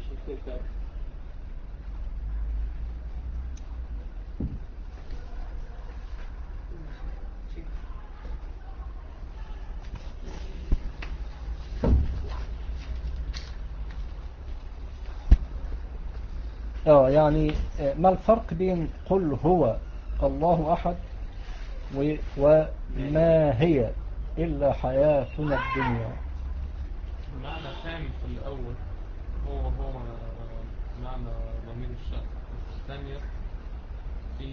اه يعني ما الفرق بين قل هو الله أحد وما هي إلا حياتنا الدنيا؟ معنى كامل في الأول هو هو معنى ضمير الشأن. الثانية في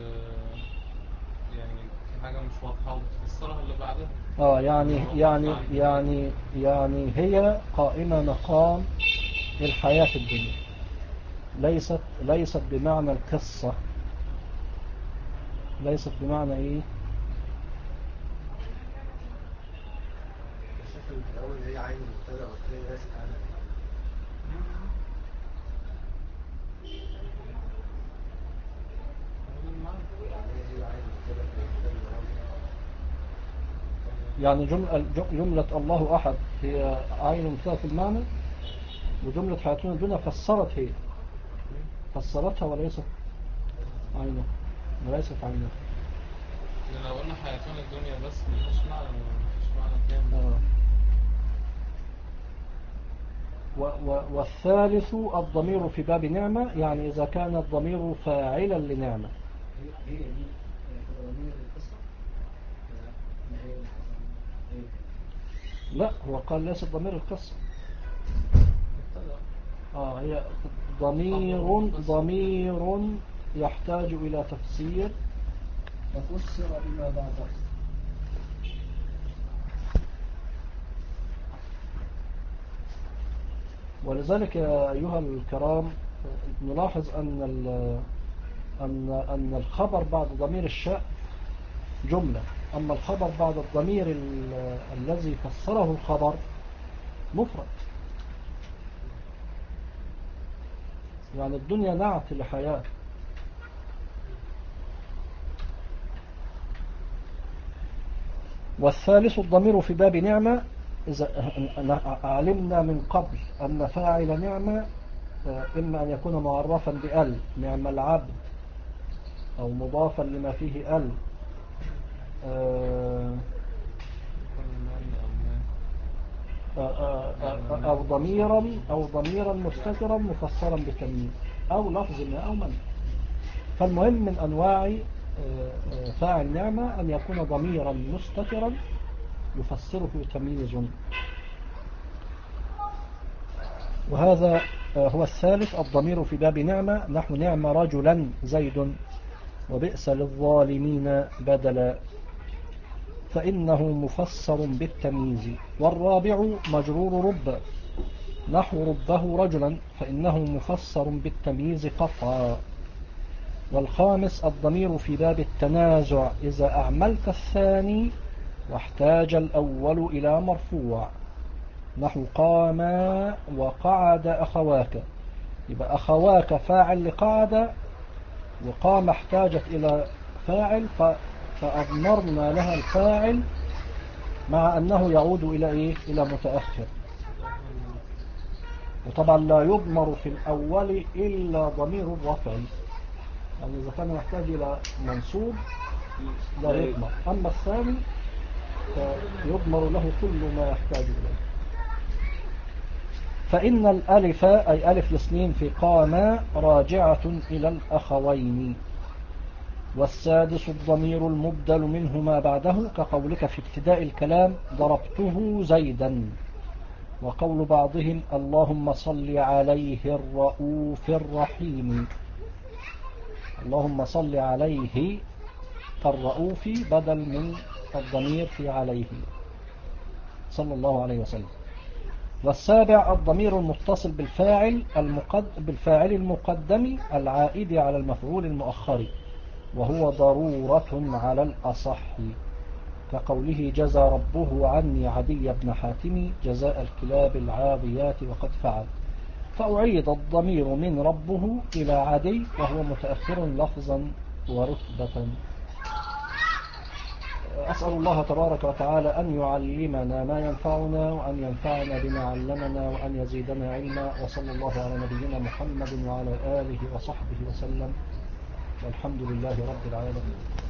يعني في حاجة مش واضحة وبتفسرها اللي بعدها. اه يعني يعني يعني يعني هي قائمة مقام الحياة الدنيا، ليست ليست بمعنى القصة، ليست بمعنى ايه؟ الشكل في الأول هي عين المبتدأ والثاني راسك عنها. يعني جملة, جملة الله أحد هي عين مبتدأ في المعنى، وجملة حياتنا الدنيا فسرت هي فسرتها وليست عينها وليست عينها. لو قلنا حياتنا الدنيا بس مش معنى مش معنى كامل. آه. والثالث الضمير في باب نعمة، يعني إذا كان الضمير فاعلا لنعمة. هي دي ضمير القصة؟ لا، هو قال ليس ضمير القصة. آه هي ضمير ضمير يحتاج إلى تفسير ففسر بما بعده. ولذلك يا أيها الكرام نلاحظ أن أن أن الخبر بعد ضمير الشأن جملة. أما الخبر بعد الضمير ال- الذي فسره الخبر مفرد. يعني الدنيا نعت لحياة. والثالث الضمير في باب نعمة. إذا علمنا من قبل أن فاعل نعمة إما أن يكون معرفا بأل، نعم العبد، أو مضافا لما فيه أل، أو ضميرا أو ضميرا مستترا مفسرا بتمييز، أو لفظ ما أو من. فالمهم من أنواع فاعل نعمة أن يكون ضميرا مستترا يفسره تمييز. وهذا هو الثالث الضمير في باب نعمة، نحو نعم رجلا زيد وبئس للظالمين بدلا، فإنه مفسر بالتمييز. والرابع مجرور رب، نحو ربه رجلا، فإنه مفسر بالتمييز قطعا. والخامس الضمير في باب التنازع، إذا أعملت الثاني واحتاج الأول إلى مرفوع، نحو قام وقعد أخواك. يبقى أخواك فاعل لقعد، وقام احتاجت إلى فاعل فأضمرنا لها الفاعل، مع أنه يعود إلى إيه؟ إلى متأخر. وطبعا لا يضمر في الأول إلا ضمير الرفع، يعني إذا كان يحتاج إلى منصوب لا يضمر، أما الثاني فيضمر له كل ما يحتاج إليه. فإن الألف أي ألف الاثنين في قام راجعة إلى الأخوين. والسادس الضمير المبدل منه ما بعده، كقولك في ابتداء الكلام ضربته زيدا، وقول بعضهم اللهم صل عليه الرؤوف الرحيم. اللهم صل عليه الرؤوف بدل من الضمير في عليه صلى الله عليه وسلم. والسابع الضمير المتصل بالفاعل المقد... بالفاعل المقدم العائد على المفعول المؤخر، وهو ضرورة على الأصح، كقوله جزى ربه عني عدي بن حاتم جزاء الكلاب العاضيات وقد فعل، فأعيد الضمير من ربه إلى عدي وهو متأخر لفظا ورتبة. أسأل الله تبارك وتعالى أن يعلمنا ما ينفعنا، وأن ينفعنا بما علمنا، وأن يزيدنا علما. وصلى الله على نبينا محمد وعلى آله وصحبه وسلم، والحمد لله رب العالمين.